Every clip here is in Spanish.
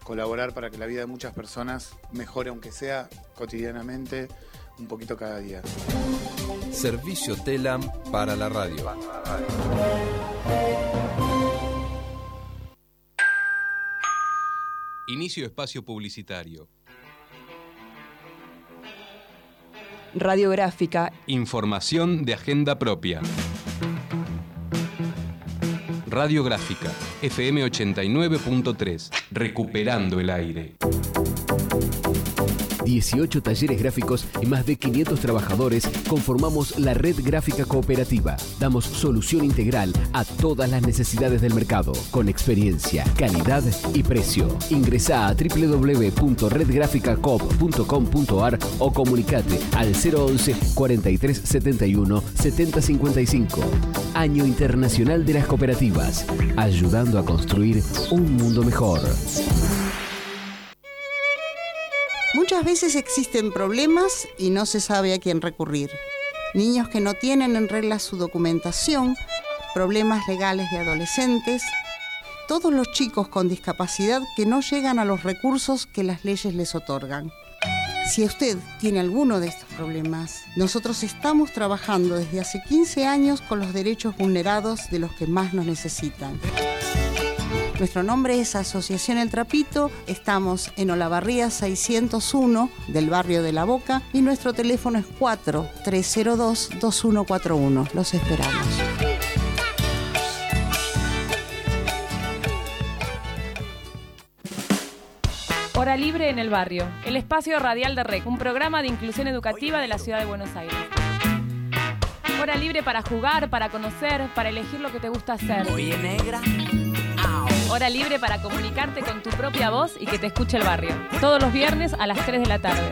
colaborar para que la vida de muchas personas mejore, aunque sea cotidianamente, un poquito cada día. Servicio TELAM para la radio. Inicio espacio publicitario. Radiográfica. Información de agenda propia. Radiográfica, FM 89.3, recuperando el aire. 18 talleres gráficos y más de 500 trabajadores conformamos la Red Gráfica Cooperativa. Damos solución integral a todas las necesidades del mercado, con experiencia, calidad y precio. Ingresá a www.redgraficacoop.com.ar o comunicate al 011 43 71 70 55. Año Internacional de las Cooperativas, ayudando a construir un mundo mejor. Muchas veces existen problemas y no se sabe a quién recurrir. Niños que no tienen en regla su documentación, problemas legales de adolescentes, todos los chicos con discapacidad que no llegan a los recursos que las leyes les otorgan. Si usted tiene alguno de estos problemas, nosotros estamos trabajando desde hace 15 años con los derechos vulnerados de los que más nos necesitan. Nuestro nombre es Asociación El Trapito, estamos en Olavarría 601 del barrio de La Boca y nuestro teléfono es 4302-2141. Los esperamos. Hora Libre en el Barrio, el espacio radial de REC, un programa de inclusión educativa de la ciudad de Buenos Aires. Hora libre para jugar, para conocer, para elegir lo que te gusta hacer. Oye, negra. Hora libre para comunicarte con tu propia voz y que te escuche el barrio. Todos los viernes a las 3 de la tarde.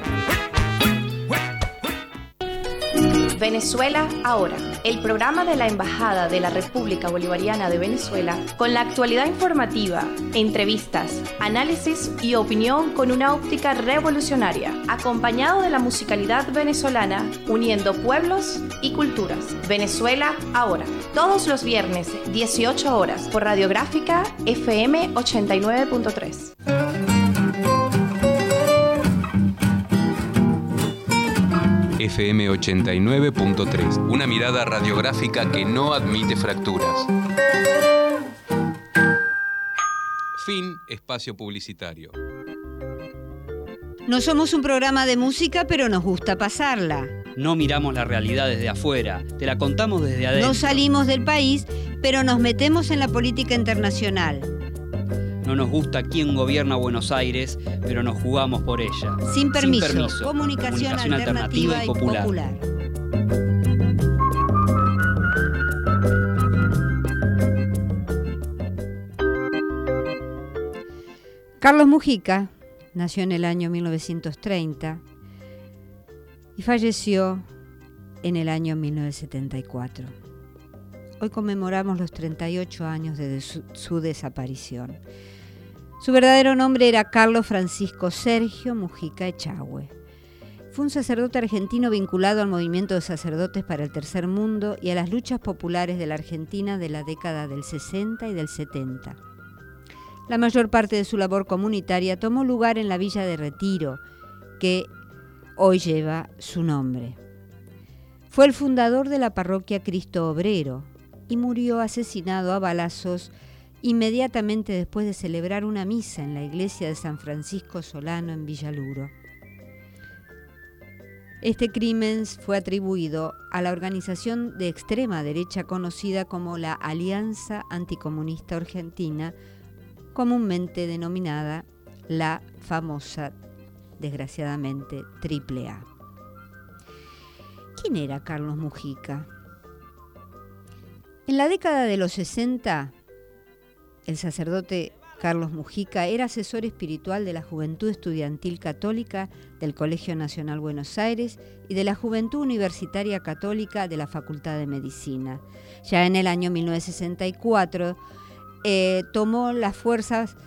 Venezuela Ahora, el programa de la Embajada de la República Bolivariana de Venezuela con la actualidad informativa, entrevistas, análisis y opinión con una óptica revolucionaria, acompañado de la musicalidad venezolana, uniendo pueblos y culturas. Venezuela Ahora, todos los viernes, 18 horas, por Radiográfica FM 89.3. FM 89.3, una mirada radiográfica que no admite fracturas. Fin espacio publicitario. No somos un programa de música, pero nos gusta pasarla. No miramos la realidad desde afuera, te la contamos desde adentro. No salimos del país, pero nos metemos en la política internacional. No nos gusta quién gobierna Buenos Aires, pero nos jugamos por ella. Sin permiso. Comunicación alternativa y popular. Carlos Mujica nació en el año 1930 y falleció en el año 1974. Hoy conmemoramos los 38 años de su desaparición. Su verdadero nombre era Carlos Francisco Sergio Mujica Echagüe. Fue un sacerdote argentino vinculado al movimiento de sacerdotes para el Tercer Mundo y a las luchas populares de la Argentina de la década del 60 y del 70. La mayor parte de su labor comunitaria tomó lugar en la villa de Retiro, que hoy lleva su nombre. Fue el fundador de la parroquia Cristo Obrero y murió asesinado a balazos inmediatamente después de celebrar una misa en la iglesia de San Francisco Solano en Villaluro. Este crimen fue atribuido a la organización de extrema derecha conocida como la Alianza Anticomunista Argentina, comúnmente denominada la famosa, desgraciadamente, AAA. ¿Quién era Carlos Mujica? En la década de los 60, el sacerdote Carlos Mujica era asesor espiritual de la Juventud Estudiantil Católica del Colegio Nacional Buenos Aires y de la Juventud Universitaria Católica de la Facultad de Medicina. Ya en el año 1964 tomó las fuerzas,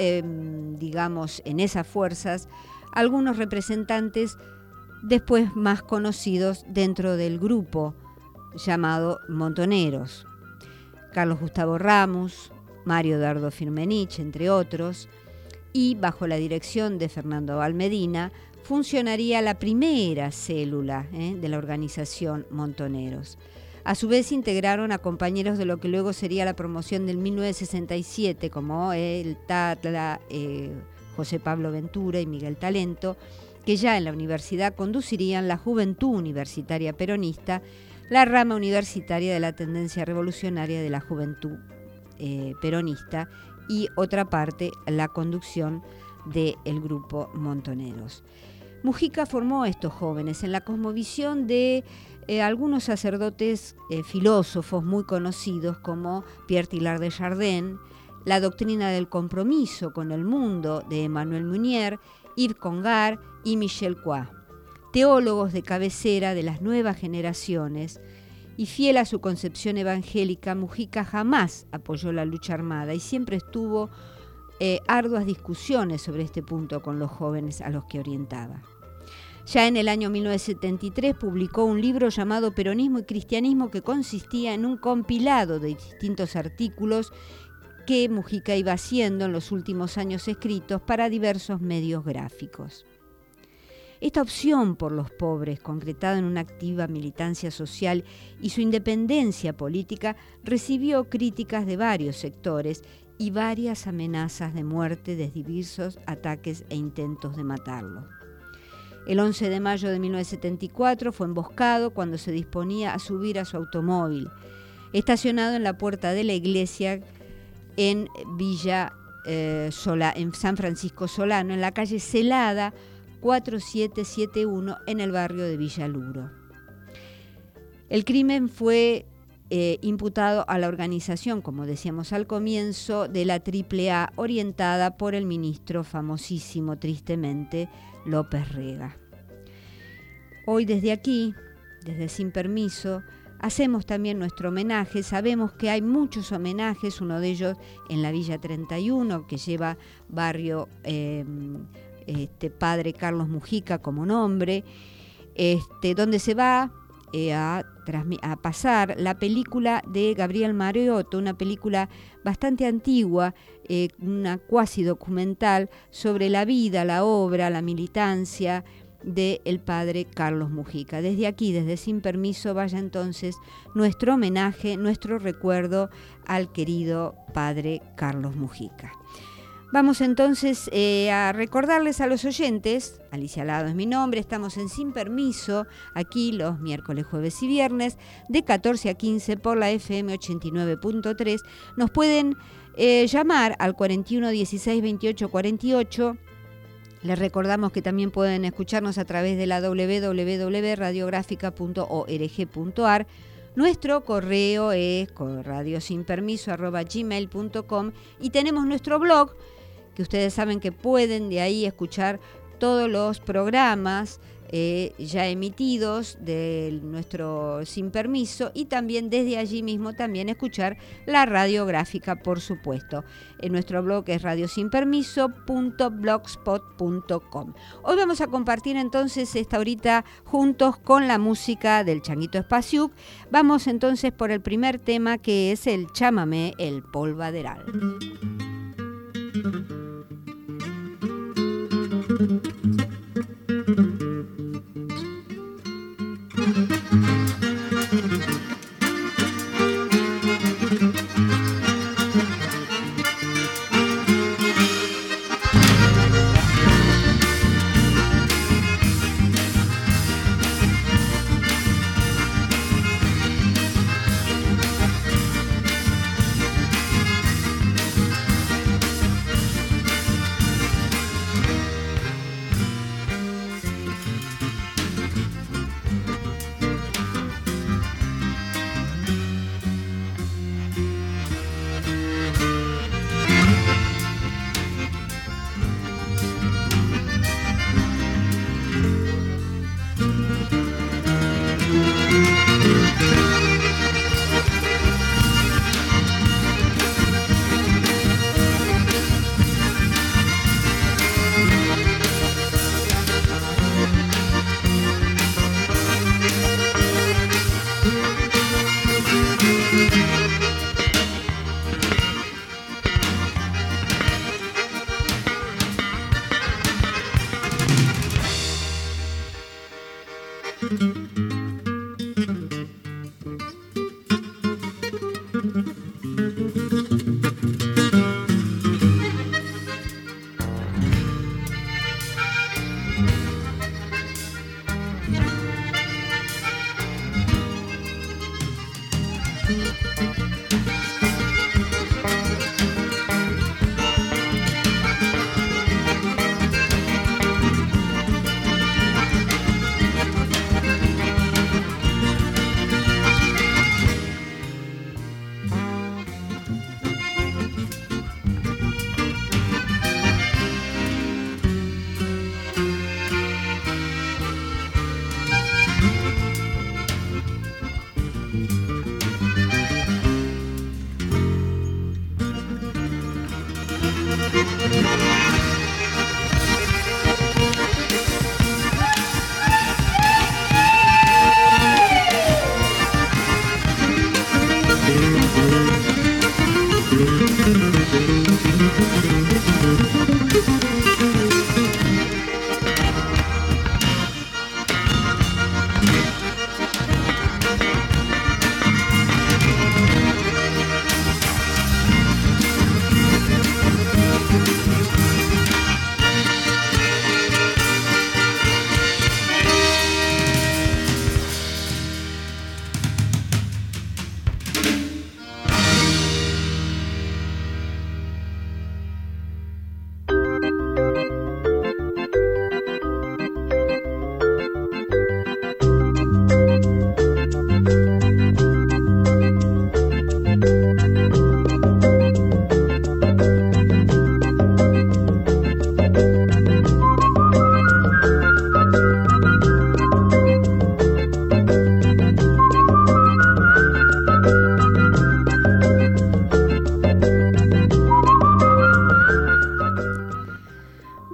en esas fuerzas, algunos representantes después más conocidos dentro del grupo llamado Montoneros. Carlos Gustavo Ramos, Mario Dardo Firmenich, entre otros, y bajo la dirección de Fernando Valmedina funcionaría la primera célula de la organización Montoneros. A su vez integraron a compañeros de lo que luego sería la promoción del 1967, como el Tatla, José Pablo Ventura y Miguel Talento, que ya en la universidad conducirían la Juventud Universitaria Peronista, la rama universitaria de la tendencia revolucionaria de la Juventud Peronista, y otra parte, la conducción del grupo Montoneros. Mujica formó a estos jóvenes en la cosmovisión de algunos sacerdotes filósofos muy conocidos como Pierre Teilhard de Chardin, la doctrina del compromiso con el mundo de Emmanuel Mounier, Yves Congar y Michel Coix, teólogos de cabecera de las nuevas generaciones, y fiel a su concepción evangélica, Mujica jamás apoyó la lucha armada y siempre estuvo arduas discusiones sobre este punto con los jóvenes a los que orientaba. Ya en el año 1973 publicó un libro llamado Peronismo y Cristianismo, que consistía en un compilado de distintos artículos que Mujica iba haciendo en los últimos años escritos para diversos medios gráficos. Esta opción por los pobres, concretada en una activa militancia social y su independencia política, recibió críticas de varios sectores y varias amenazas de muerte de diversos ataques e intentos de matarlo. El 11 de mayo de 1974 fue emboscado cuando se disponía a subir a su automóvil, estacionado en la puerta de la iglesia en en San Francisco Solano, en la calle Celada 4771, en el barrio de Villa Luro. El crimen fue imputado a la organización, como decíamos al comienzo, de la AAA, orientada por el ministro famosísimo, tristemente, López Rega. Hoy desde aquí, desde Sin Permiso, hacemos también nuestro homenaje. Sabemos que hay muchos homenajes, uno de ellos en la Villa 31, que lleva barrio Padre Carlos Mujica como nombre, donde se va a pasar la película de Gabriel Mariotto, una película bastante antigua, una cuasi documental sobre la vida, la obra, la militancia del padre Carlos Mujica. Desde aquí, desde Sin Permiso, vaya entonces nuestro homenaje, nuestro recuerdo al querido padre Carlos Mujica. Vamos entonces a recordarles a los oyentes, Alicia Lado es mi nombre, estamos en Sin Permiso, aquí los miércoles, jueves y viernes, de 14 a 15 por la FM 89.3. Nos pueden llamar al 41 16 28 48. Les recordamos que también pueden escucharnos a través de la www.radiografica.org.ar. Nuestro correo es radiosinpermiso@gmail.com y tenemos nuestro blog, que ustedes saben que pueden de ahí escuchar todos los programas ya emitidos de nuestro Sin Permiso, y también desde allí mismo también escuchar la radiográfica, por supuesto. Nuestro blog es radiosinpermiso.blogspot.com. Hoy vamos a compartir entonces esta horita juntos con la música del Changuito Espaciuc. Vamos entonces por el primer tema, que es el Chámame el Polvaderal.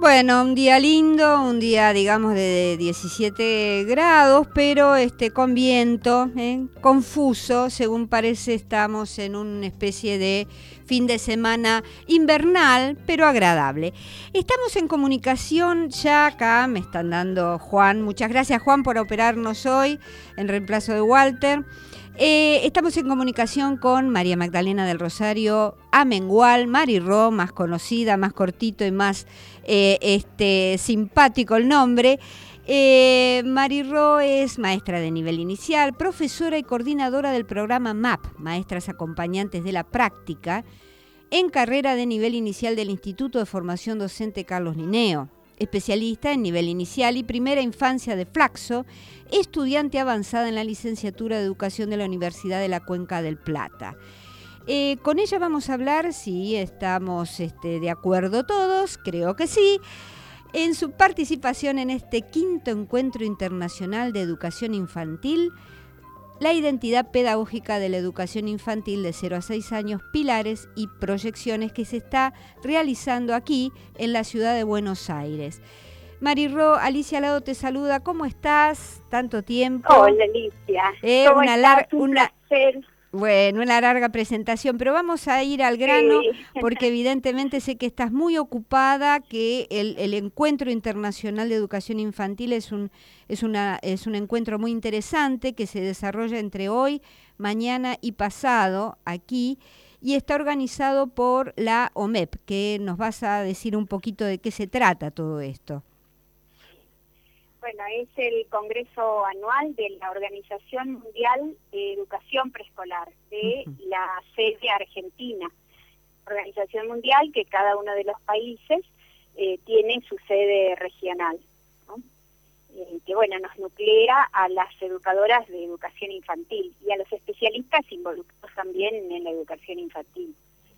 Bueno, un día lindo, un día digamos de 17 grados, pero con viento, confuso, según parece estamos en una especie de fin de semana invernal, pero agradable. Estamos en comunicación ya acá, me están dando Juan, muchas gracias Juan por operarnos hoy en reemplazo de Walter. Estamos en comunicación con María Magdalena del Rosario Amengual, Mari Ro, más conocida, más cortito y más simpático el nombre. Mari Ro es maestra de nivel inicial, profesora y coordinadora del programa MAP, Maestras Acompañantes de la Práctica, en carrera de nivel inicial del Instituto de Formación Docente Carlos Linneo. Especialista en nivel inicial y primera infancia de Flaxo, estudiante avanzada en la licenciatura de Educación de la Universidad de la Cuenca del Plata. Con ella vamos a hablar, si estamos de acuerdo todos, creo que sí, en su participación en este 5º Encuentro Internacional de Educación Infantil, la identidad pedagógica de la educación infantil de 0 a 6 años, pilares y proyecciones, que se está realizando aquí en la ciudad de Buenos Aires. Mari Ro, Alicia Lado te saluda, ¿cómo estás? Tanto tiempo. Hola Alicia, ¿cómo estás? Un placer. Bueno, una larga presentación, pero vamos a ir al grano, porque evidentemente sé que estás muy ocupada, que el Encuentro Internacional de Educación Infantil es un encuentro muy interesante que se desarrolla entre hoy, mañana y pasado aquí, y está organizado por la OMEP, que nos vas a decir un poquito de qué se trata todo esto. Bueno, es el Congreso Anual de la Organización Mundial de Educación Preescolar, de la sede argentina. Organización mundial que cada uno de los países tiene su sede regional, ¿no? Que bueno, nos nuclea a las educadoras de educación infantil y a los especialistas involucrados también en la educación infantil.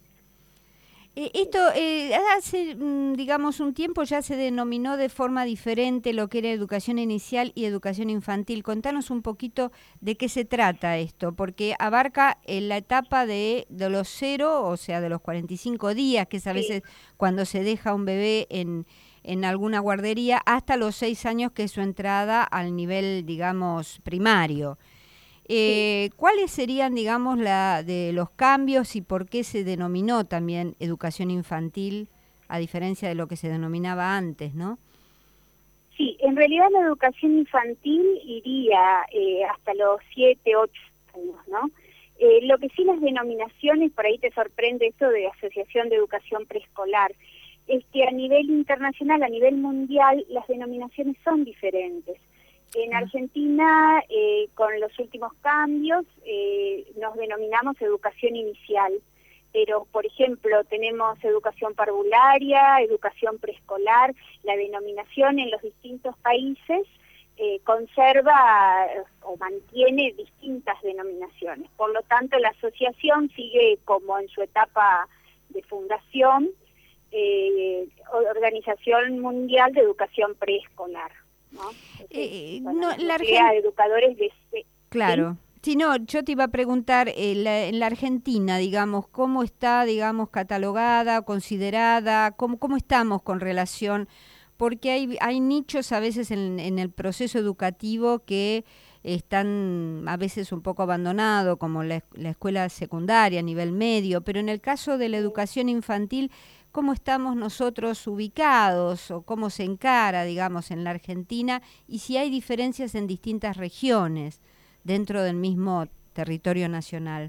Esto hace, digamos, un tiempo ya se denominó de forma diferente lo que era educación inicial y educación infantil. Contanos un poquito de qué se trata esto, porque abarca la etapa de los 0, o sea, de los 45 días, que es a veces cuando se deja un bebé en alguna guardería, hasta los 6 años, que es su entrada al nivel, digamos, primario. ¿Cuáles serían, digamos, de los cambios y por qué se denominó también educación infantil, a diferencia de lo que se denominaba antes, ¿no? Sí, en realidad la educación infantil iría hasta los 7, 8 años, ¿no? Lo que sí las denominaciones, por ahí te sorprende esto de Asociación de Educación Preescolar, es que a nivel internacional, a nivel mundial, las denominaciones son diferentes. En Argentina, con los últimos cambios, nos denominamos educación inicial, pero, por ejemplo, tenemos educación parvularia, educación preescolar. La denominación en los distintos países conserva o mantiene distintas denominaciones. Por lo tanto, la asociación sigue como en su etapa de fundación, Organización Mundial de Educación Preescolar, ¿no? La educadores de... Claro. Sí, no, yo te iba a preguntar, en la Argentina, digamos, ¿cómo está, digamos, catalogada, considerada? ¿Cómo estamos con relación? Porque hay nichos a veces en el proceso educativo que están a veces un poco abandonados, como la escuela secundaria a nivel medio, pero en el caso de la educación infantil, ¿cómo estamos nosotros ubicados o cómo se encara, digamos, en la Argentina? Y si hay diferencias en distintas regiones dentro del mismo territorio nacional.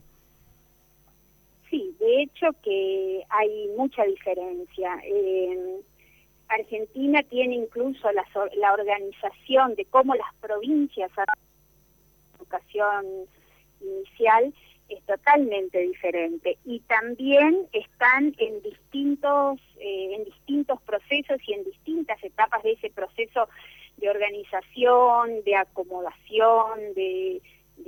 Sí, de hecho que hay mucha diferencia. Argentina tiene incluso la organización de cómo las provincias hacen educación inicial es totalmente diferente y también están en distintos procesos y en distintas etapas de ese proceso de organización, de acomodación, de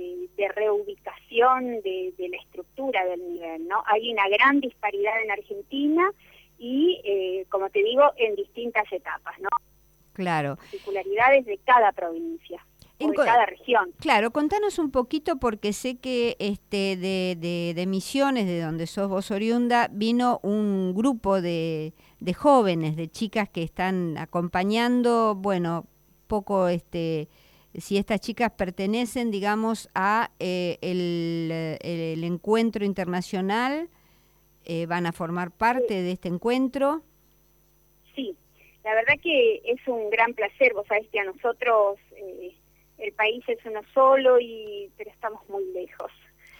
reubicación de la estructura del nivel, ¿no? Hay una gran disparidad en Argentina y, como te digo, en distintas etapas, ¿no? Claro. Particularidades de cada provincia. De cada región. Claro, contanos un poquito, porque sé que de Misiones, de donde sos vos oriunda, vino un grupo de de jóvenes, de chicas que están acompañando, bueno, poco si estas chicas pertenecen, digamos, a el encuentro internacional, van a formar parte de este encuentro. Sí, la verdad que es un gran placer. Vos sabés que a nosotros el país es uno solo, pero estamos muy lejos.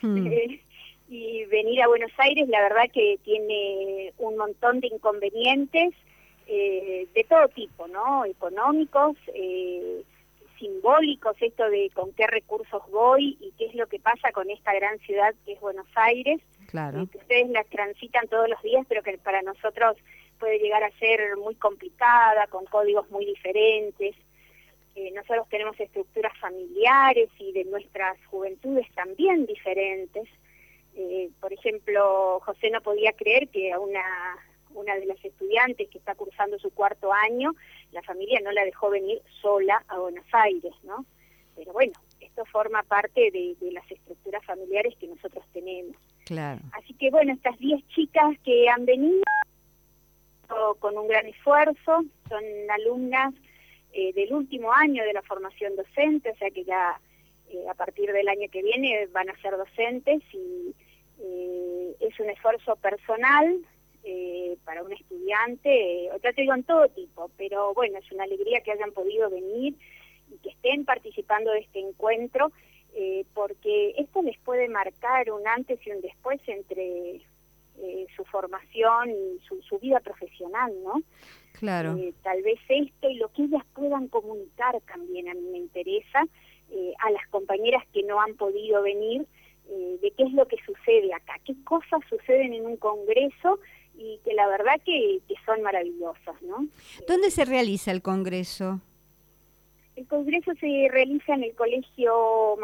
Y venir a Buenos Aires, la verdad que tiene un montón de inconvenientes de todo tipo, ¿no? Económicos, simbólicos, esto de con qué recursos voy y qué es lo que pasa con esta gran ciudad que es Buenos Aires. Claro. Que ustedes la transitan todos los días, pero que para nosotros puede llegar a ser muy complicada, con códigos muy diferentes. Nosotros tenemos estructuras familiares y de nuestras juventudes también diferentes. Por ejemplo, José no podía creer que a una de las estudiantes que está cursando su 4º año, la familia no la dejó venir sola a Buenos Aires, ¿no? Pero bueno, esto forma parte de las estructuras familiares que nosotros tenemos. Claro. Así que bueno, estas 10 chicas que han venido con un gran esfuerzo, son alumnas del último año de la formación docente, o sea que ya a partir del año que viene van a ser docentes y es un esfuerzo personal para un estudiante, ya te digo en todo tipo, pero bueno, es una alegría que hayan podido venir y que estén participando de este encuentro, porque esto les puede marcar un antes y un después entre su formación y su vida profesional, ¿no? Claro. Tal vez esto y lo que ellas puedan comunicar también a mí me interesa, a las compañeras que no han podido venir, de qué es lo que sucede acá, qué cosas suceden en un congreso y que la verdad que son maravillosas, ¿no? ¿Dónde se realiza el congreso? El congreso se realiza en el colegio,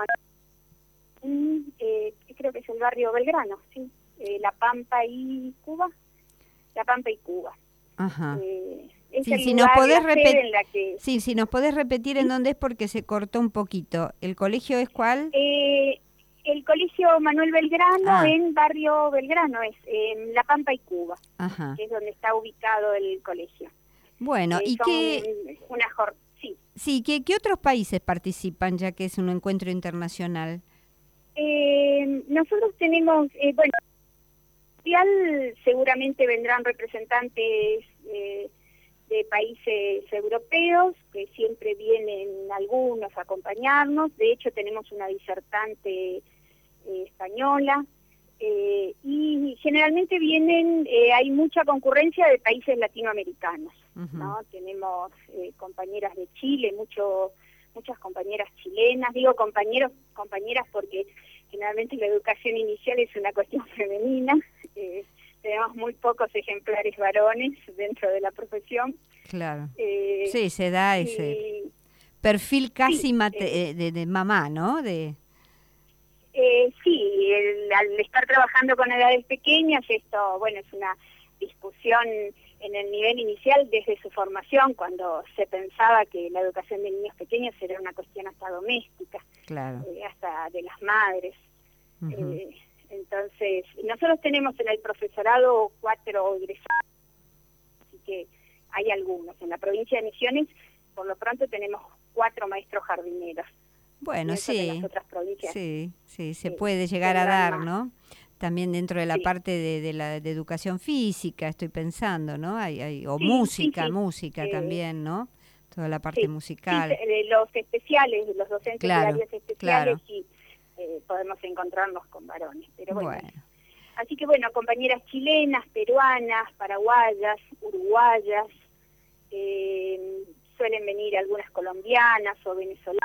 creo que es el barrio Belgrano, sí, La Pampa y Cuba. La Pampa y Cuba. Ajá. Es Sí, el si lugar, nos podés la sede en la que... Sí, si nos podés repetir en dónde es porque se cortó un poquito. ¿El colegio es cuál? El colegio Manuel Belgrano en barrio Belgrano, es en La Pampa y Cuba, que es donde está ubicado el colegio. Bueno, ¿y qué? Sí, ¿qué otros países participan ya que es un encuentro internacional? Nosotros tenemos, bueno, seguramente vendrán representantes de países europeos, que siempre vienen algunos a acompañarnos. De hecho, tenemos una disertante española, y generalmente vienen, hay mucha concurrencia de países latinoamericanos, ¿no? Tenemos compañeras de Chile, muchas compañeras chilenas, digo compañeras porque generalmente la educación inicial es una cuestión femenina, tenemos muy pocos ejemplares varones dentro de la profesión. Claro. Sí, se da ese perfil casi de mamá, ¿no? Sí, al estar trabajando con edades pequeñas, esto, bueno, es una discusión en el nivel inicial desde su formación, cuando se pensaba que la educación de niños pequeños era una cuestión hasta doméstica, claro, hasta de las madres. Entonces, nosotros tenemos en el profesorado 4 egresados, así que hay algunos. En la provincia de Misiones, por lo pronto, tenemos 4 maestros jardineros. Bueno, sí, se puede llegar a dar, ¿no? También dentro de la parte de educación física, estoy pensando, ¿no? Música también, ¿no? Toda la parte musical. Sí, los especiales, los docentes de áreas especiales, sí, podemos encontrarnos con varones, pero bueno. Así que bueno, compañeras chilenas, peruanas, paraguayas, uruguayas, suelen venir algunas colombianas o venezolanas.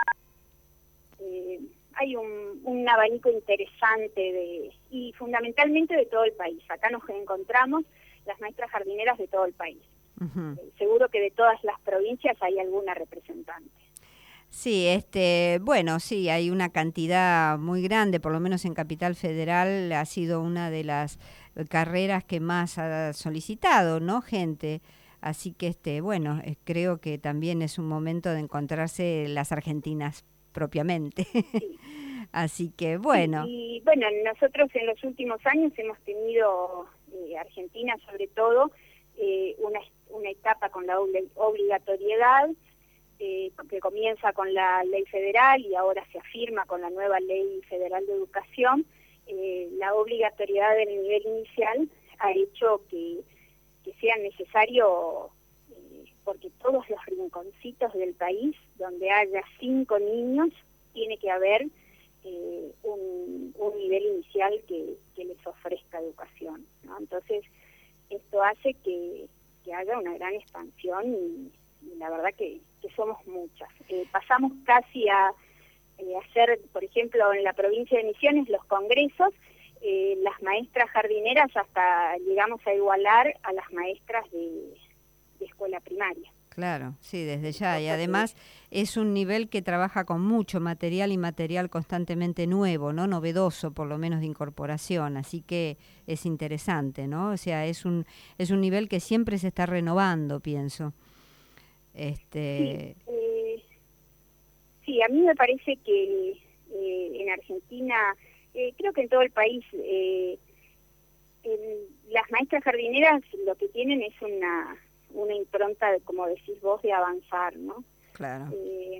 Hay un abanico interesante y fundamentalmente de todo el país. Acá nos encontramos las maestras jardineras de todo el país. Seguro que de todas las provincias hay alguna representante. Sí, bueno, sí, hay una cantidad muy grande, por lo menos en Capital Federal ha sido una de las carreras que más ha solicitado, ¿no? Gente. Así que, bueno, creo que también es un momento de encontrarse las argentinas propiamente. Sí. Así que, bueno. Y bueno, nosotros en los últimos años hemos tenido, Argentina sobre todo, una etapa con la obligatoriedad, que comienza con la ley federal y ahora se afirma con la nueva ley federal de educación. La obligatoriedad del nivel inicial ha hecho que sea necesario, porque todos los rinconcitos del país donde haya 5 niños tiene que haber un nivel inicial que les ofrezca educación, ¿no? Entonces esto hace que haya una gran expansión y la verdad que somos muchas. Pasamos casi a hacer, por ejemplo, en la provincia de Misiones, los congresos, las maestras jardineras hasta llegamos a igualar a las maestras de escuela primaria. Claro, sí, desde ya. Y además es un nivel que trabaja con mucho material y material constantemente nuevo, ¿no? Novedoso, por lo menos de incorporación. Así que es interesante, ¿no? O sea, es un nivel que siempre se está renovando, pienso. Sí, a mí me parece que en Argentina, creo que en todo el país, las maestras jardineras lo que tienen es una impronta, como decís vos, de avanzar, ¿no? Claro.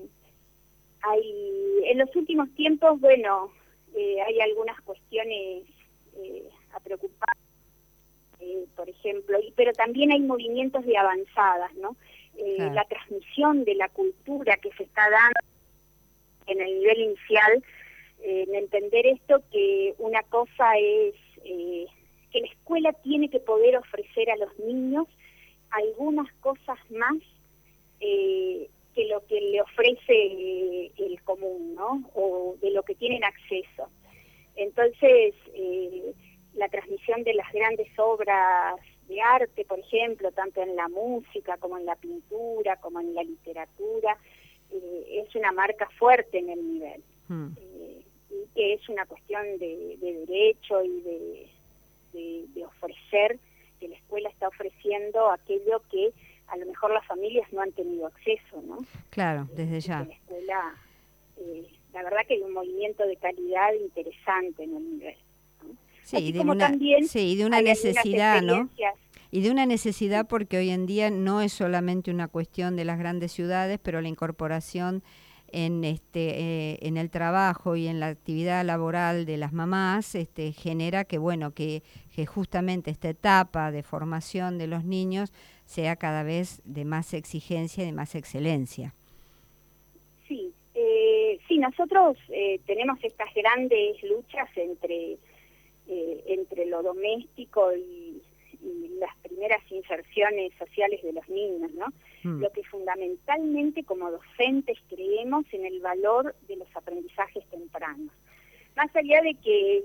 En los últimos tiempos, bueno, hay algunas cuestiones a preocupar, por ejemplo, pero también hay movimientos de avanzadas, ¿no? Claro. La transmisión de la cultura que se está dando en el nivel inicial, en entender esto, que una cosa es que la escuela tiene que poder ofrecer a los niños algunas cosas más que lo que le ofrece el común, ¿no? O de lo que tienen acceso. Entonces, la transmisión de las grandes obras de arte, por ejemplo, tanto en la música como en la pintura, como en la literatura, es una marca fuerte en el nivel. Y que es una cuestión de derecho y de ofrecer, que la escuela está ofreciendo aquello que a lo mejor las familias no han tenido acceso, ¿no? Claro, desde ya. La escuela, la verdad que hay un movimiento de calidad interesante en el nivel, ¿no? Sí, de una necesidad, ¿no? Y de una necesidad, porque hoy en día no es solamente una cuestión de las grandes ciudades, pero la incorporación en el trabajo y en la actividad laboral de las mamás genera que justamente esta etapa de formación de los niños sea cada vez de más exigencia y de más excelencia. Sí, nosotros tenemos estas grandes luchas entre lo doméstico y las primeras inserciones sociales de los niños, ¿no? Lo que fundamentalmente como docentes creemos en el valor de los aprendizajes tempranos. Más allá de que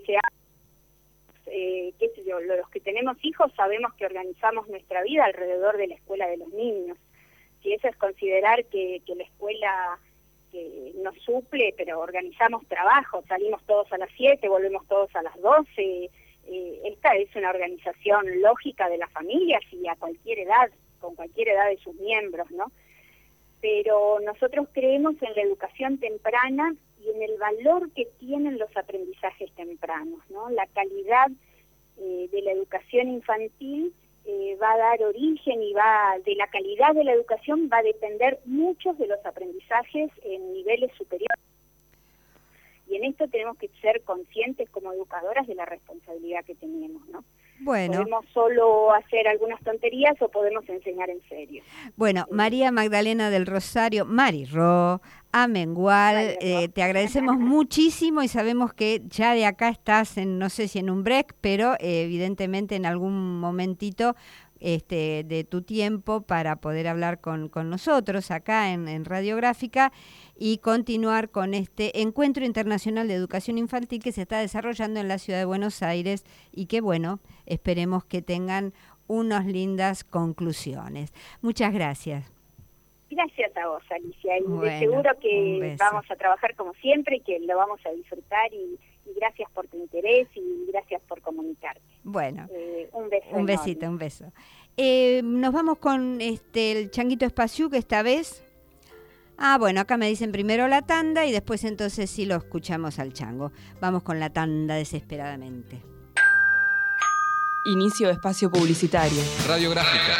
los que tenemos hijos sabemos que organizamos nuestra vida alrededor de la escuela de los niños. Si eso es considerar que la escuela nos suple, pero organizamos trabajo, salimos todos a las 7, volvemos todos a las 12, esta es una organización lógica de las familias y a cualquier edad, con cualquier edad de sus miembros, ¿no? Pero nosotros creemos en la educación temprana y en el valor que tienen los aprendizajes tempranos, ¿no? La calidad de la educación infantil va a dar origen y de la calidad de la educación va a depender muchos de los aprendizajes en niveles superiores. Y en esto tenemos que ser conscientes como educadoras de la responsabilidad que tenemos, ¿no? Bueno. Podemos solo hacer algunas tonterías o podemos enseñar en serio. Bueno, María Magdalena del Rosario, Marirro, Amengual, te agradecemos muchísimo y sabemos que ya de acá estás no sé si en un break, pero evidentemente en algún momentito de tu tiempo para poder hablar con nosotros acá en Radiográfica y continuar con este Encuentro Internacional de Educación Infantil que se está desarrollando en la ciudad de Buenos Aires y que, esperemos que tengan unas lindas conclusiones. Muchas gracias. Gracias a vos, Alicia, y de seguro que vamos a trabajar como siempre y que lo vamos a disfrutar y gracias por tu interés y gracias por comunicarte. Bueno, un beso. Un besito, un beso. Nos vamos con el Changuito Espaciú, que esta vez... acá me dicen primero la tanda y después entonces sí lo escuchamos al chango. Vamos con la tanda desesperadamente. Inicio de espacio publicitario. Radiográfica.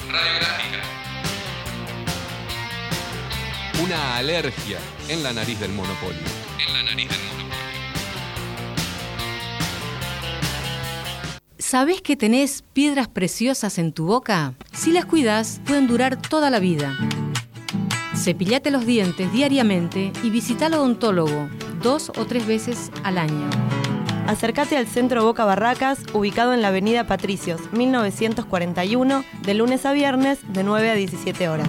Una alergia en la nariz del monopolio. ¿Sabés que tenés piedras preciosas en tu boca? Si las cuidas, pueden durar toda la vida. Cepillate los dientes diariamente y visita al odontólogo 2 o 3 veces al año. Acércate al Centro Boca Barracas, ubicado en la avenida Patricios, 1941, de lunes a viernes, de 9 a 17 horas.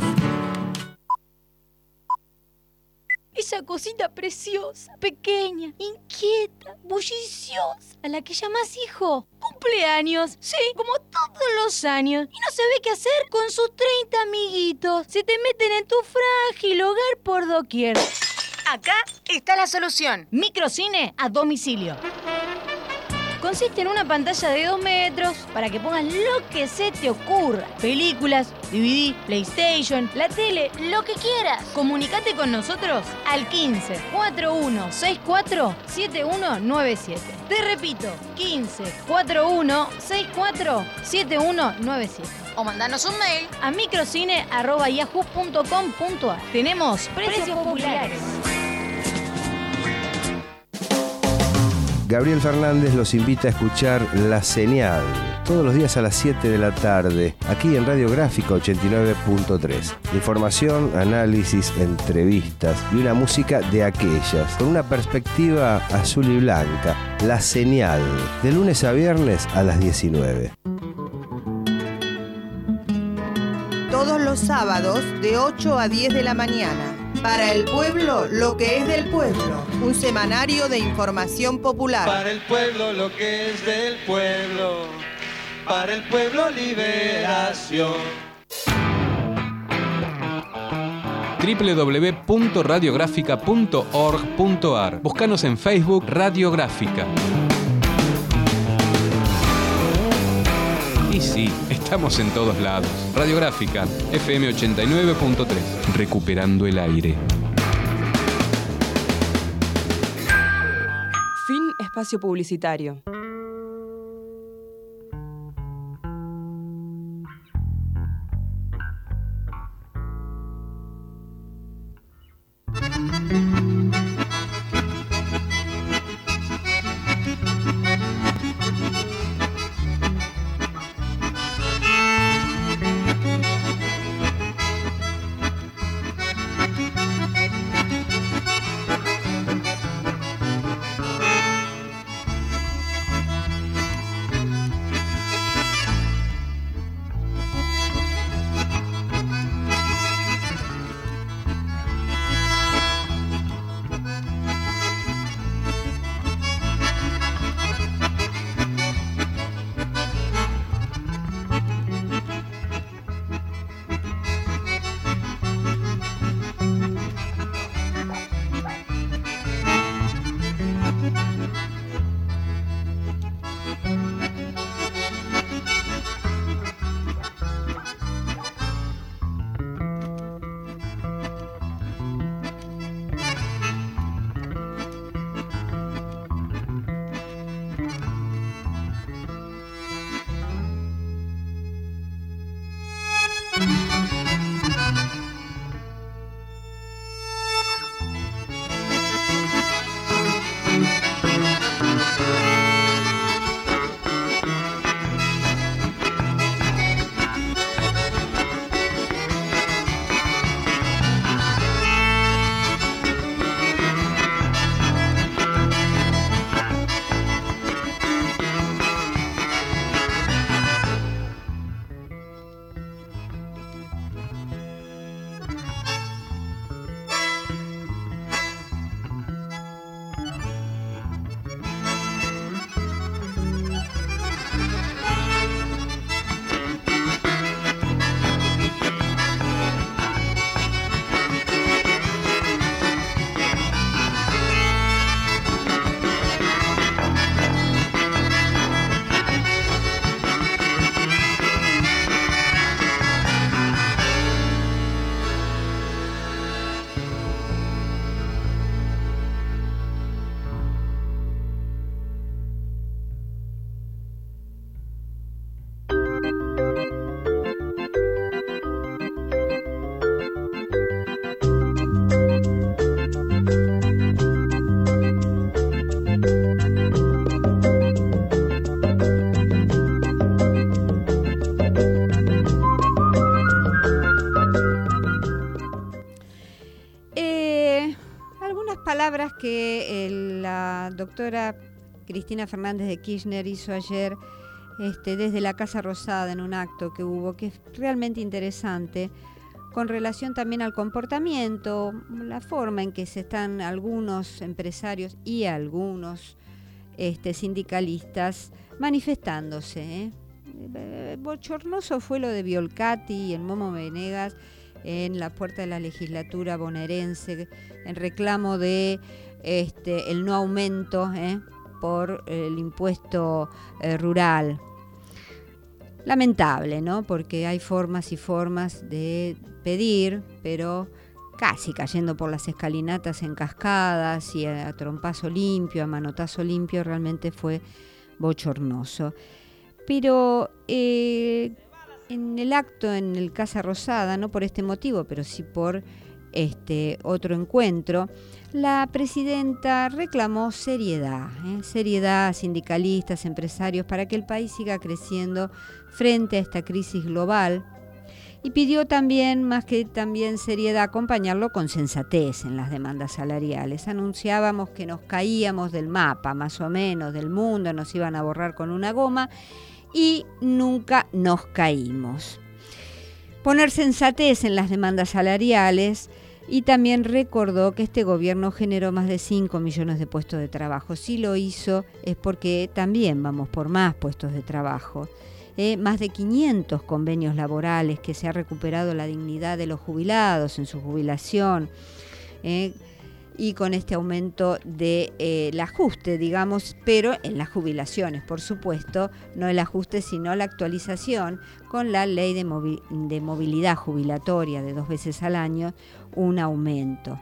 Esa cosita preciosa, pequeña, inquieta, bulliciosa, a la que llamas hijo. Cumpleaños, sí, como todos los años. Y no sabe qué hacer con sus 30 amiguitos. Se te meten en tu frágil hogar por doquier. Acá está la solución. Microcine a domicilio. Consiste en una pantalla de 2 metros para que pongas lo que se te ocurra. Películas, DVD, PlayStation, la tele, lo que quieras. Comunicate con nosotros al 15 41 64 7197. Te repito, 15 41 64 7197. O mandanos un mail a microcine@yahoo.com.ar. Tenemos precios populares. Gabriel Fernández los invita a escuchar La Señal, todos los días a las 7 de la tarde, aquí en Radiográfica 89.3. Información, análisis, entrevistas y una música de aquellas, con una perspectiva azul y blanca. La Señal, de lunes a viernes a las 19. Todos los sábados de 8 a 10 de la mañana. Para el pueblo, lo que es del pueblo. Un semanario de información popular. Para el pueblo, lo que es del pueblo. Para el pueblo, liberación. www.radiográfica.org.ar. Búscanos en Facebook Radiográfica. Y sí, estamos en todos lados. Radiográfica, FM 89.3, recuperando el aire. Fin espacio publicitario. palabras que la doctora Cristina Fernández de Kirchner hizo ayer desde la Casa Rosada en un acto que hubo, que es realmente interesante, con relación también al comportamiento, la forma en que se están algunos empresarios y algunos sindicalistas manifestándose. Bochornoso fue lo de Biolcati y el Momo Venegas en la puerta de la legislatura bonaerense en reclamo de el no aumento por el impuesto rural. Lamentable, ¿no? Porque hay formas y formas de pedir, pero casi cayendo por las escalinatas en cascadas y a trompazo limpio, a manotazo limpio, realmente fue bochornoso. Pero en el acto en el Casa Rosada, no por este motivo, pero sí por otro encuentro, la presidenta reclamó seriedad a sindicalistas, empresarios, para que el país siga creciendo frente a esta crisis global, y pidió también, más que también seriedad, acompañarlo con sensatez en las demandas salariales. Anunciábamos que nos caíamos del mapa, más o menos, del mundo, nos iban a borrar con una goma, y nunca nos caímos. Poner sensatez en las demandas salariales, y también recordó que este gobierno generó más de 5 millones de puestos de trabajo. Si lo hizo es porque también vamos por más puestos de trabajo. Más de 500 convenios laborales, que se ha recuperado la dignidad de los jubilados en su jubilación, y con este aumento del ajuste, digamos, pero en las jubilaciones, por supuesto, no el ajuste, sino la actualización con la ley de movilidad jubilatoria de 2 veces al año, un aumento.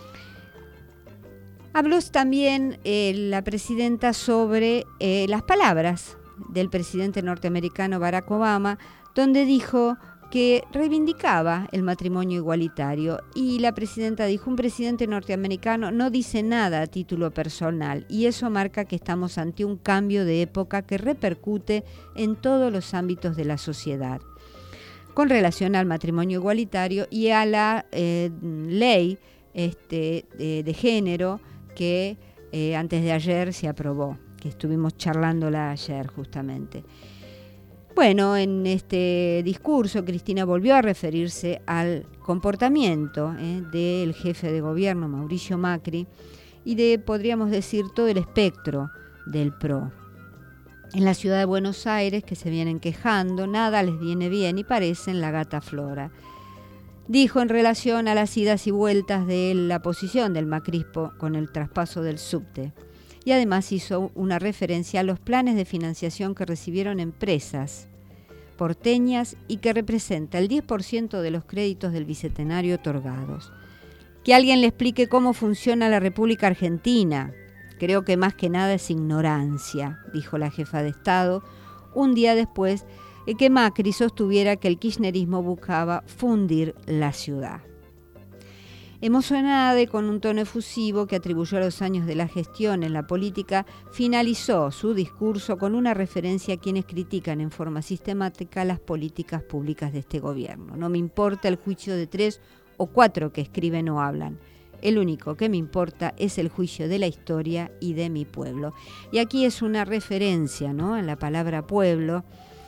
Habló también la presidenta sobre las palabras del presidente norteamericano Barack Obama, donde dijo que reivindicaba el matrimonio igualitario, y la presidenta dijo: un presidente norteamericano no dice nada a título personal, y eso marca que estamos ante un cambio de época que repercute en todos los ámbitos de la sociedad. Con relación al matrimonio igualitario y a la ley de género que antes de ayer se aprobó, que estuvimos charlándola ayer justamente. Bueno, en este discurso Cristina volvió a referirse al comportamiento del jefe de gobierno, Mauricio Macri, y de, podríamos decir, todo el espectro del PRO. En la ciudad de Buenos Aires, que se vienen quejando, nada les viene bien y parecen la gata Flora. Dijo en relación a las idas y vueltas de la posición del macrismo con el traspaso del subte. Y además hizo una referencia a los planes de financiación que recibieron empresas porteñas y que representa el 10% de los créditos del Bicentenario otorgados. Que alguien le explique cómo funciona la República Argentina. Creo que más que nada es ignorancia, dijo la jefa de Estado, un día después de que Macri sostuviera que el kirchnerismo buscaba fundir la ciudad. Emocionada y con un tono efusivo que atribuyó a los años de la gestión en la política, finalizó su discurso con una referencia a quienes critican en forma sistemática las políticas públicas de este gobierno. No me importa el juicio de 3 o 4 que escriben o hablan. El único que me importa es el juicio de la historia y de mi pueblo. Y aquí es una referencia, ¿no?, en la palabra pueblo,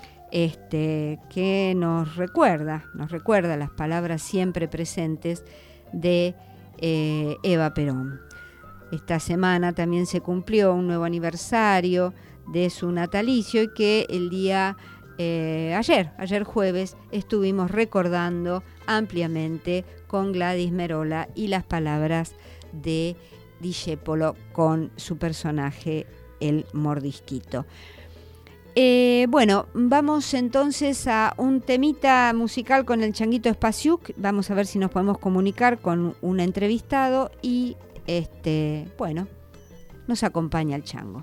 que nos recuerda las palabras siempre presentes de Eva Perón. Esta semana también se cumplió un nuevo aniversario de su natalicio, y que el día ayer jueves, estuvimos recordando ampliamente con Gladys Merola y las palabras de Discépolo con su personaje el Mordisquito. Bueno, vamos entonces a un temita musical con el Changuito Spasiuk. Vamos a ver si nos podemos comunicar con un entrevistado y bueno, nos acompaña el Chango.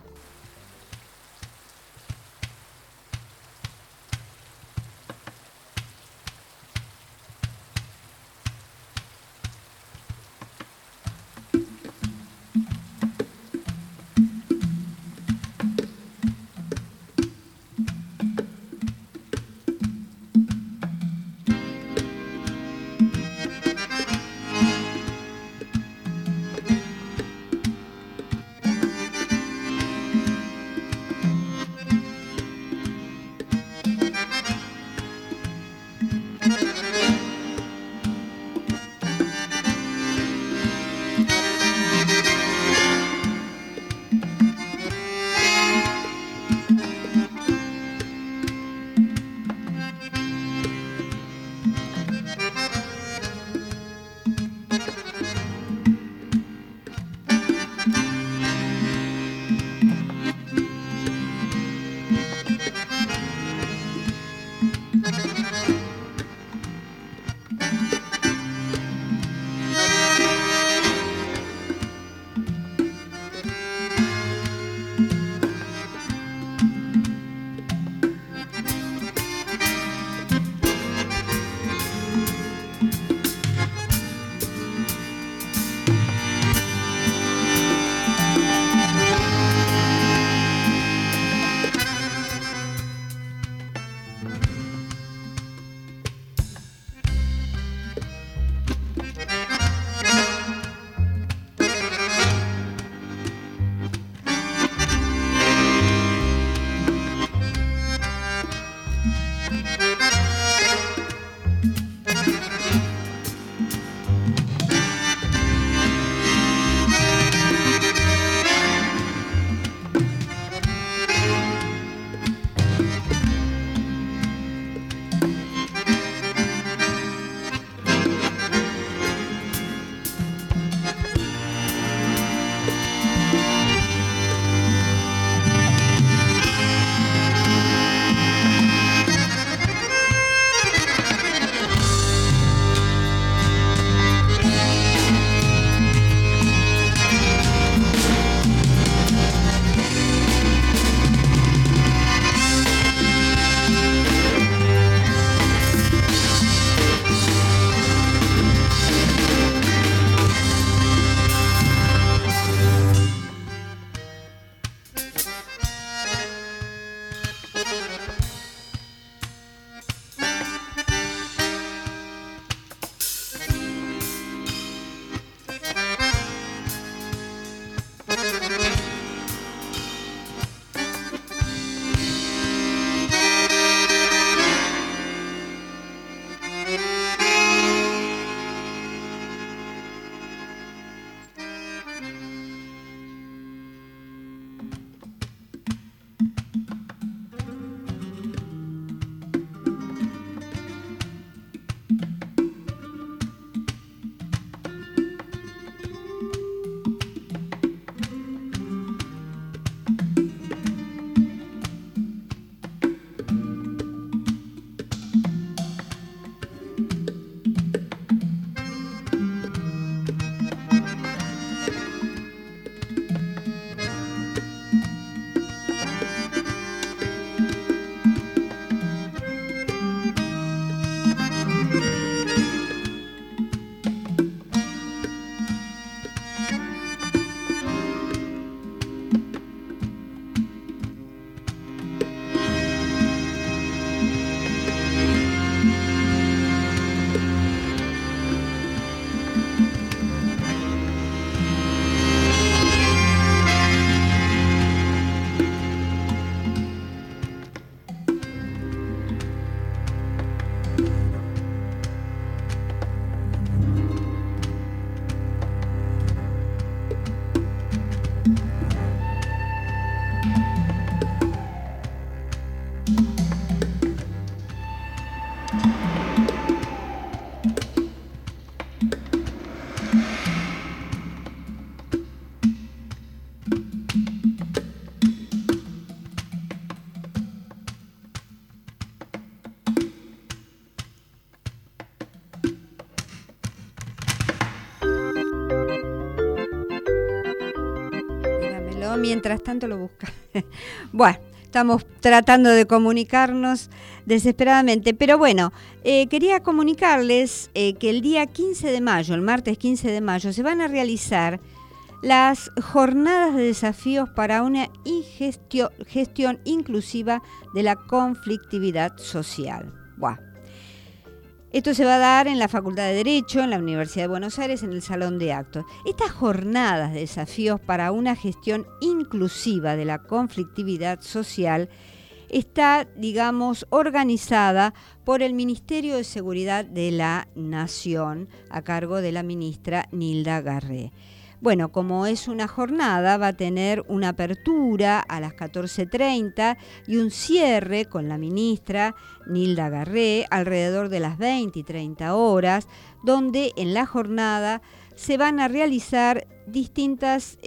¿no? Mientras tanto lo busca. Bueno, estamos tratando de comunicarnos desesperadamente, pero bueno, quería comunicarles que el día 15 de mayo, el martes 15 de mayo, se van a realizar las jornadas de desafíos para una gestión inclusiva de la conflictividad social. Buah. Esto se va a dar en la Facultad de Derecho, en la Universidad de Buenos Aires, en el Salón de Actos. Estas jornadas de desafíos para una gestión inclusiva de la conflictividad social está, digamos, organizada por el Ministerio de Seguridad de la Nación, a cargo de la ministra Nilda Garré. Bueno, como es una jornada, va a tener una apertura a las 14:30 y un cierre con la ministra Nilda Garré alrededor de las 20 y 30 horas, donde en la jornada se van a realizar distintas,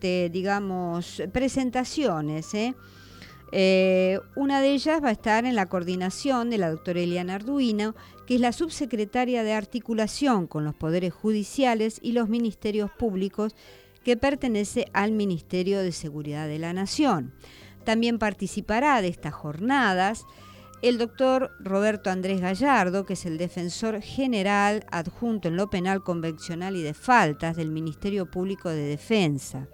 presentaciones. Una de ellas va a estar en la coordinación de la doctora Eliana Arduino, que es la subsecretaria de Articulación con los Poderes Judiciales y los Ministerios Públicos, que pertenece al Ministerio de Seguridad de la Nación. También participará de estas jornadas el doctor Roberto Andrés Gallardo, que es el defensor general adjunto en lo penal convencional y de faltas del Ministerio Público de Defensa.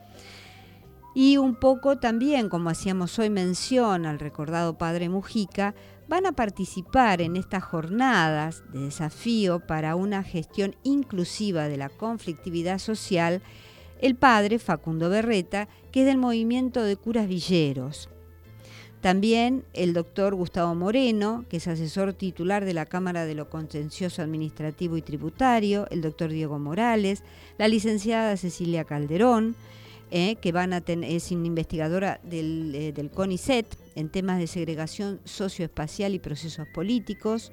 Y un poco también, como hacíamos hoy mención al recordado padre Mujica, van a participar en estas jornadas de desafío para una gestión inclusiva de la conflictividad social el padre Facundo Berreta, que es del movimiento de curas villeros. También el doctor Gustavo Moreno, que es asesor titular de la Cámara de lo Contencioso Administrativo y Tributario, el doctor Diego Morales, la licenciada Cecilia Calderón, que es investigadora del CONICET en temas de segregación socioespacial y procesos políticos.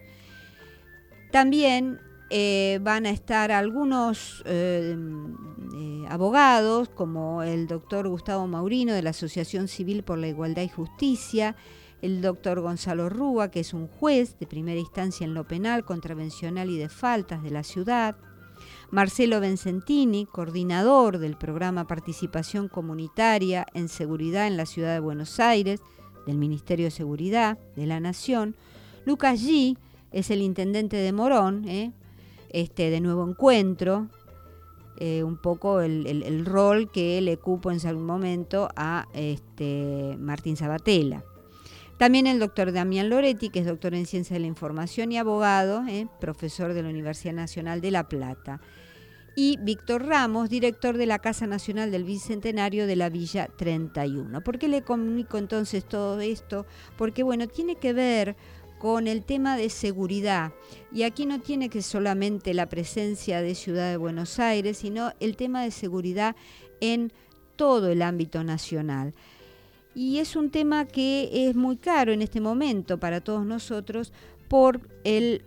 También van a estar algunos abogados, como el doctor Gustavo Maurino de la Asociación Civil por la Igualdad y Justicia, el doctor Gonzalo Rúa, que es un juez de primera instancia en lo penal, contravencional y de faltas de la ciudad, Marcelo Bencentini, coordinador del programa Participación Comunitaria en Seguridad en la Ciudad de Buenos Aires, del Ministerio de Seguridad de la Nación. Lucas G. es el intendente de Morón, de Nuevo Encuentro, un poco el rol que le cupo en algún momento a Martín Sabatella. También el doctor Damián Loretti, que es doctor en Ciencias de la Información y abogado, profesor de la Universidad Nacional de La Plata. Y Víctor Ramos, director de la Casa Nacional del Bicentenario de la Villa 31. ¿Por qué le comunico entonces todo esto? Porque, bueno, tiene que ver con el tema de seguridad. Y aquí no tiene que solamente la presencia de Ciudad de Buenos Aires, sino el tema de seguridad en todo el ámbito nacional. Y es un tema que es muy caro en este momento para todos nosotros por el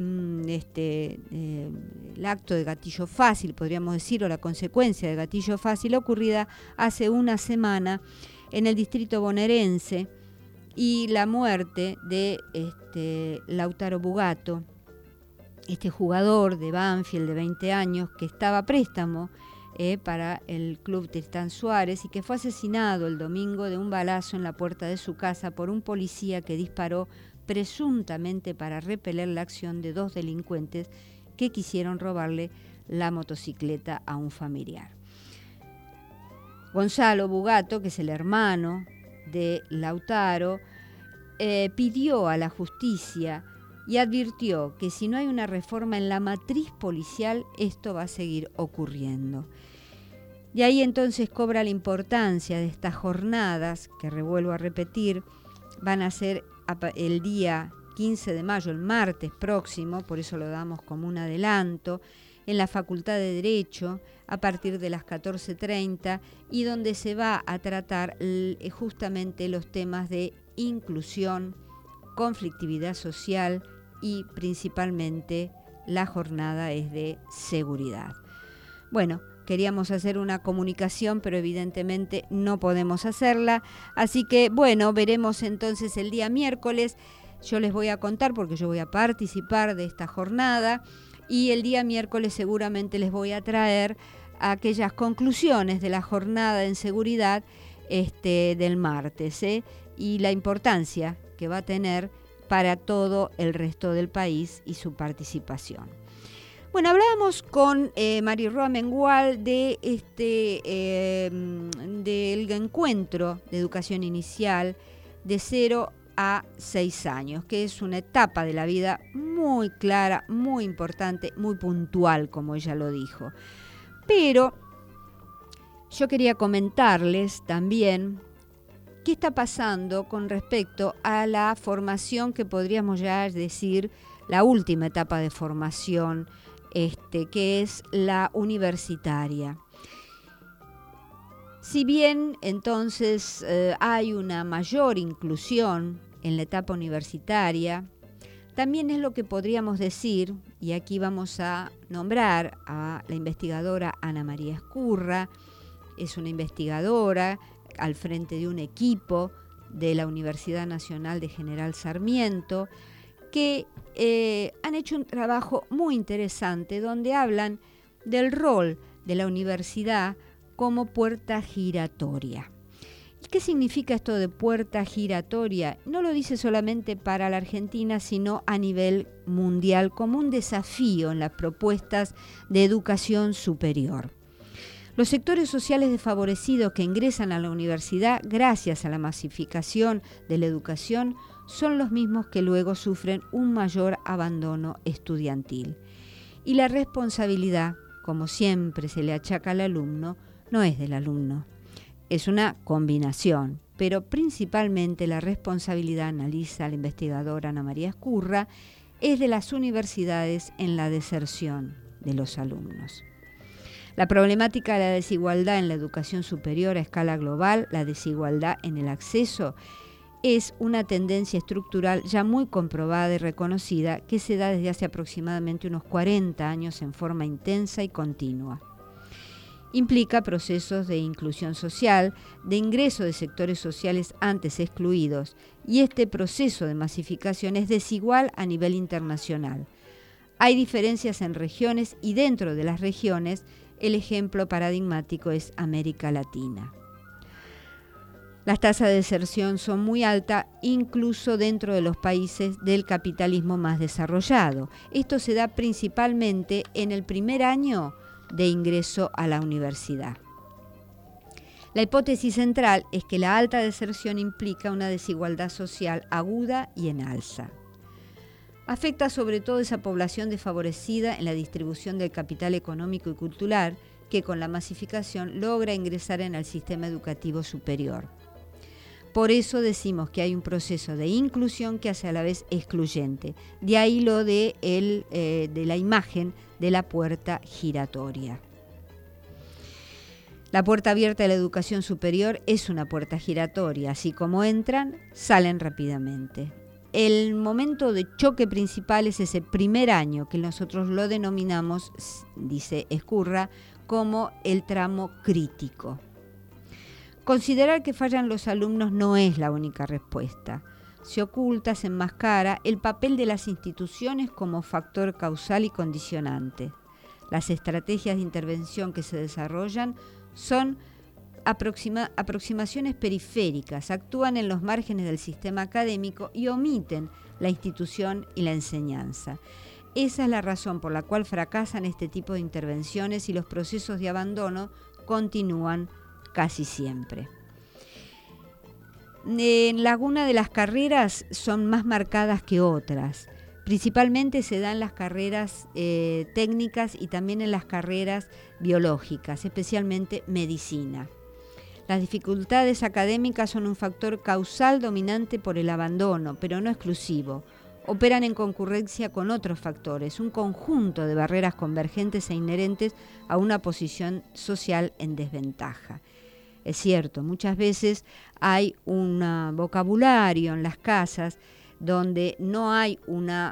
acto de gatillo fácil, podríamos decir, o la consecuencia de gatillo fácil ocurrida hace una semana en el distrito bonaerense y la muerte de Lautaro Bugato, este jugador de Banfield de 20 años que estaba a préstamo para el club Tristán Suárez y que fue asesinado el domingo de un balazo en la puerta de su casa por un policía que disparó presuntamente para repeler la acción de dos delincuentes que quisieron robarle la motocicleta a un familiar. Gonzalo Bugato, que es el hermano de Lautaro, pidió a la justicia y advirtió que si no hay una reforma en la matriz policial, esto va a seguir ocurriendo. Y ahí entonces cobra la importancia de estas jornadas, que vuelvo a repetir, van a ser el día 15 de mayo, el martes próximo, por eso lo damos como un adelanto, en la Facultad de Derecho, a partir de las 14:30, y donde se va a tratar justamente los temas de inclusión, conflictividad social y principalmente la jornada es de seguridad. Bueno, queríamos hacer una comunicación, pero evidentemente no podemos hacerla. Así que, bueno, veremos entonces el día miércoles. Yo les voy a contar porque yo voy a participar de esta jornada y el día miércoles seguramente les voy a traer aquellas conclusiones de la jornada en seguridad del martes, y la importancia que va a tener para todo el resto del país y su participación. Bueno, hablábamos con Marirroa Mengual del encuentro de educación inicial de 0 a 6 años, que es una etapa de la vida muy clara, muy importante, muy puntual, como ella lo dijo. Pero yo quería comentarles también qué está pasando con respecto a la formación que podríamos ya decir la última etapa de formación, que es la universitaria. Si bien entonces hay una mayor inclusión en la etapa universitaria, también es lo que podríamos decir, y aquí vamos a nombrar a la investigadora Ana María Ezcurra. Es una investigadora al frente de un equipo de la Universidad Nacional de General Sarmiento, que han hecho un trabajo muy interesante donde hablan del rol de la universidad como puerta giratoria. ¿Qué significa esto de puerta giratoria? No lo dice solamente para la Argentina, sino a nivel mundial, como un desafío en las propuestas de educación superior. Los sectores sociales desfavorecidos que ingresan a la universidad gracias a la masificación de la educación son los mismos que luego sufren un mayor abandono estudiantil. Y la responsabilidad, como siempre se le achaca al alumno, no es del alumno. Es una combinación, pero principalmente la responsabilidad, analiza la investigadora Ana María Ezcurra, es de las universidades en la deserción de los alumnos. La problemática de la desigualdad en la educación superior a escala global, la desigualdad en el acceso, es una tendencia estructural ya muy comprobada y reconocida que se da desde hace aproximadamente unos 40 años en forma intensa y continua. Implica procesos de inclusión social, de ingreso de sectores sociales antes excluidos, y este proceso de masificación es desigual a nivel internacional. Hay diferencias en regiones y dentro de las regiones, el ejemplo paradigmático es América Latina. Las tasas de deserción son muy altas, incluso dentro de los países del capitalismo más desarrollado. Esto se da principalmente en el primer año de ingreso a la universidad. La hipótesis central es que la alta deserción implica una desigualdad social aguda y en alza. Afecta sobre todo a esa población desfavorecida en la distribución del capital económico y cultural que con la masificación logra ingresar en el sistema educativo superior. Por eso decimos que hay un proceso de inclusión que hace a la vez excluyente. De ahí lo de la imagen de la puerta giratoria. La puerta abierta de la educación superior es una puerta giratoria. Así como entran, salen rápidamente. El momento de choque principal es ese primer año, que nosotros lo denominamos, dice Ezcurra, como el tramo crítico. Considerar que fallan los alumnos no es la única respuesta. Se oculta, se enmascara el papel de las instituciones como factor causal y condicionante. Las estrategias de intervención que se desarrollan son aproximaciones periféricas, actúan en los márgenes del sistema académico y omiten la institución y la enseñanza. Esa es la razón por la cual fracasan este tipo de intervenciones y los procesos de abandono continúan casi siempre. En algunas de las carreras son más marcadas que otras. Principalmente se dan las carreras técnicas y también en las carreras biológicas, especialmente medicina. Las dificultades académicas son un factor causal dominante por el abandono, pero no exclusivo. Operan en concurrencia con otros factores, un conjunto de barreras convergentes e inherentes a una posición social en desventaja. Es cierto, muchas veces hay un vocabulario en las casas donde no hay una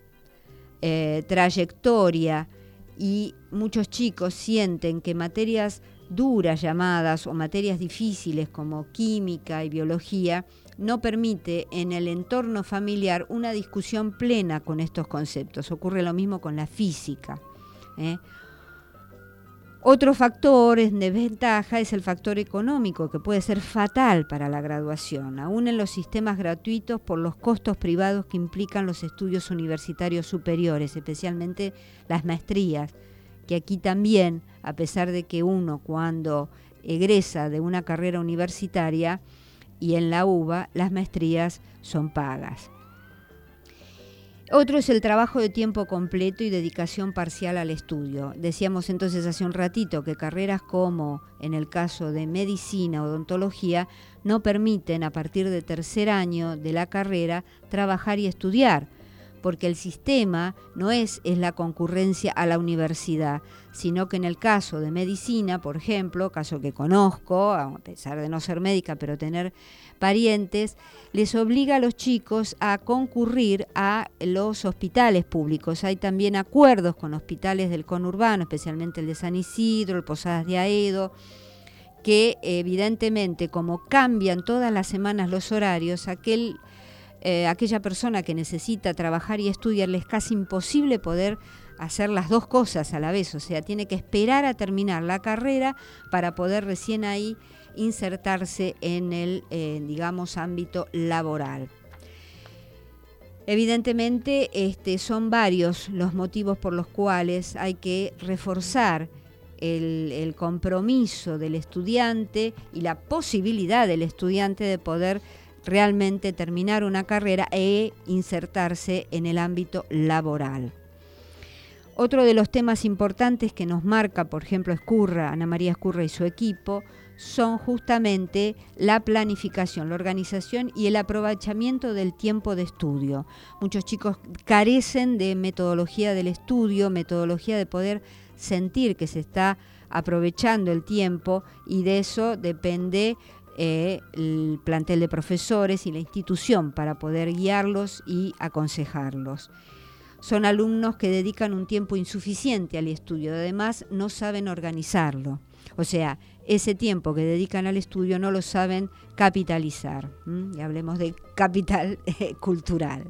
trayectoria y muchos chicos sienten que materias duras llamadas o materias difíciles como química y biología no permite en el entorno familiar una discusión plena con estos conceptos. Ocurre lo mismo con la física. Otro factor en desventaja es el factor económico, que puede ser fatal para la graduación, aún en los sistemas gratuitos por los costos privados que implican los estudios universitarios superiores, especialmente las maestrías, que aquí también, a pesar de que uno cuando egresa de una carrera universitaria y en la UBA, las maestrías son pagas. Otro es el trabajo de tiempo completo y dedicación parcial al estudio. Decíamos entonces hace un ratito que carreras como, en el caso de medicina o odontología, no permiten a partir de tercer año de la carrera trabajar y estudiar, porque el sistema no es la concurrencia a la universidad, sino que en el caso de medicina, por ejemplo, caso que conozco, a pesar de no ser médica, pero tener parientes, les obliga a los chicos a concurrir a los hospitales públicos. Hay también acuerdos con hospitales del conurbano, especialmente el de San Isidro, el Posadas de Aedo, que evidentemente, como cambian todas las semanas los horarios, aquella persona que necesita trabajar y estudiar, le es casi imposible poder hacer las dos cosas a la vez, o sea, tiene que esperar a terminar la carrera para poder recién ahí insertarse en el, ámbito laboral. Evidentemente, son varios los motivos por los cuales hay que reforzar el compromiso del estudiante y la posibilidad del estudiante de poder realmente terminar una carrera e insertarse en el ámbito laboral. Otro de los temas importantes que nos marca, por ejemplo, Ana María Escurra y su equipo, son justamente la planificación, la organización y el aprovechamiento del tiempo de estudio. Muchos chicos carecen de metodología del estudio, metodología de poder sentir que se está aprovechando el tiempo, y de eso depende el plantel de profesores y la institución para poder guiarlos y aconsejarlos. Son alumnos que dedican un tiempo insuficiente al estudio, además no saben organizarlo. O sea, ese tiempo que dedican al estudio no lo saben capitalizar. Y hablemos de capital cultural.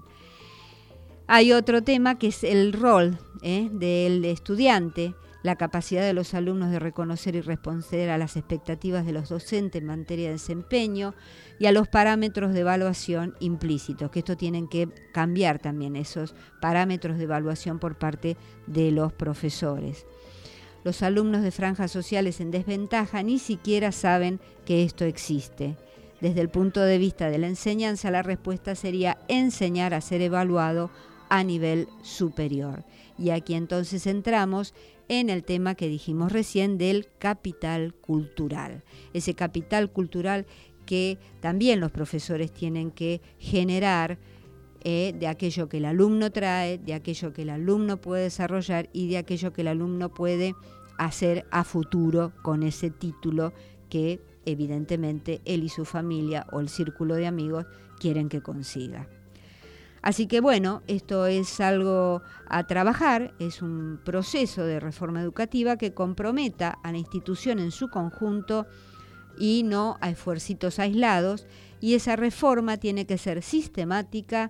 Hay otro tema que es el rol del estudiante, la capacidad de los alumnos de reconocer y responder a las expectativas de los docentes en materia de desempeño y a los parámetros de evaluación implícitos, que esto tienen que cambiar también, esos parámetros de evaluación por parte de los profesores. Los alumnos de franjas sociales en desventaja ni siquiera saben que esto existe. Desde el punto de vista de la enseñanza, la respuesta sería enseñar a ser evaluado a nivel superior. Y aquí entonces entramos en el tema que dijimos recién del capital cultural. Ese capital cultural que también los profesores tienen que generar de aquello que el alumno trae, de aquello que el alumno puede desarrollar y de aquello que el alumno puede hacer a futuro con ese título que evidentemente él y su familia o el círculo de amigos quieren que consiga. Así que bueno, esto es algo a trabajar, es un proceso de reforma educativa que comprometa a la institución en su conjunto y no a esfuercitos aislados, y esa reforma tiene que ser sistemática,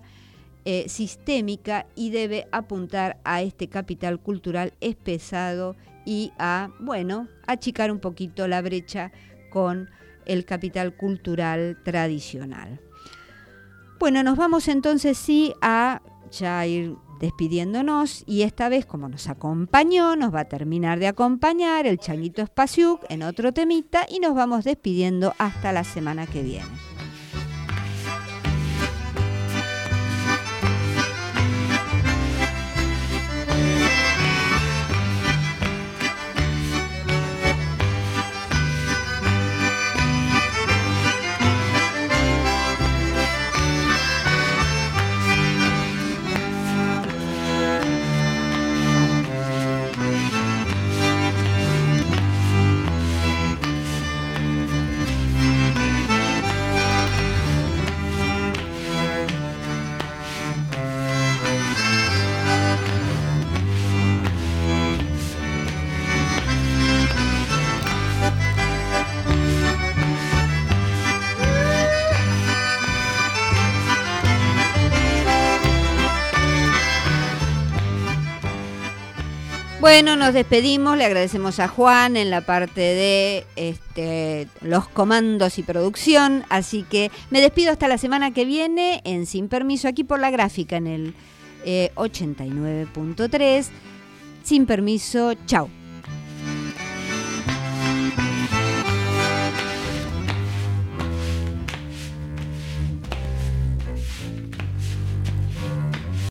sistémica, y debe apuntar a este capital cultural espesado y a, achicar un poquito la brecha con el capital cultural tradicional. Bueno, nos vamos entonces a ya ir despidiéndonos, y esta vez, como nos acompañó, nos va a terminar de acompañar el Changuito Espasiuk en otro temita, y nos vamos despidiendo hasta la semana que viene. Bueno, nos despedimos, le agradecemos a Juan en la parte de los comandos y producción, así que me despido hasta la semana que viene en Sin Permiso, aquí por La Gráfica en el 89.3. Sin Permiso, chau.